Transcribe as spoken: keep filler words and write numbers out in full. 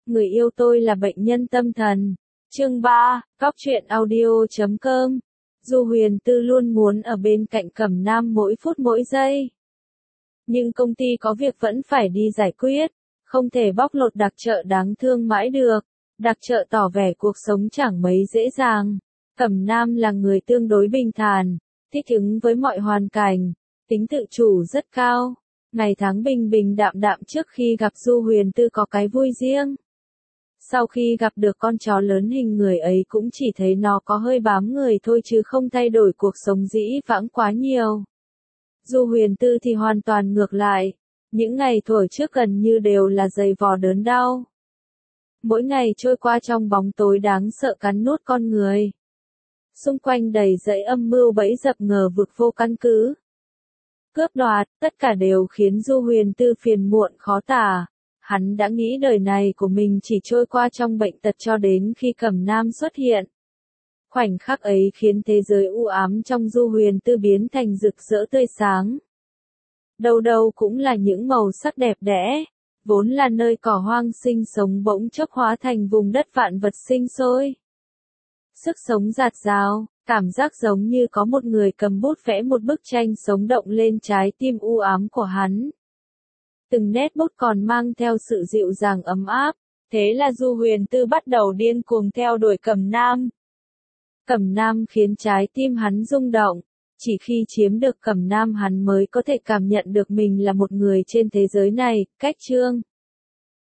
Người yêu tôi là bệnh nhân tâm thần. Chương ba, Góc truyện audio chấm com. Du Huyền Tư luôn muốn ở bên cạnh Cẩm Nam mỗi phút mỗi giây. Nhưng công ty có việc vẫn phải đi giải quyết, không thể bóc lột đặc trợ đáng thương mãi được. Đặc trợ tỏ vẻ cuộc sống chẳng mấy dễ dàng. Cẩm Nam là người tương đối bình thản, thích ứng với mọi hoàn cảnh, tính tự chủ rất cao. Ngày tháng bình bình đạm đạm trước khi gặp Du Huyền Tư có cái vui riêng. Sau khi gặp được con chó lớn hình người ấy cũng chỉ thấy nó có hơi bám người thôi chứ không thay đổi cuộc sống dĩ vãng quá nhiều. Du Huyền Tư thì hoàn toàn ngược lại, những ngày thuở trước gần như đều là dày vò đớn đau. Mỗi ngày trôi qua trong bóng tối đáng sợ cắn nuốt con người. Xung quanh đầy dẫy âm mưu bẫy dập ngờ vực vô căn cứ. Cướp đoạt, tất cả đều khiến Du Huyền Tư phiền muộn khó tả. Hắn đã nghĩ đời này của mình chỉ trôi qua trong bệnh tật cho đến khi Cẩm Nam xuất hiện. Khoảnh khắc ấy khiến thế giới u ám trong Du Huyền Tư biến thành rực rỡ tươi sáng. Đâu đâu cũng là những màu sắc đẹp đẽ, vốn là nơi cỏ hoang sinh sống bỗng chốc hóa thành vùng đất vạn vật sinh sôi. Sức sống dạt dào, cảm giác giống như có một người cầm bút vẽ một bức tranh sống động lên trái tim u ám của hắn. Từng nét bút còn mang theo sự dịu dàng ấm áp, thế là Du Huyền Tư bắt đầu điên cuồng theo đuổi Cẩm Nam. Cẩm Nam khiến trái tim hắn rung động, chỉ khi chiếm được Cẩm Nam hắn mới có thể cảm nhận được mình là một người trên thế giới này. Cách chương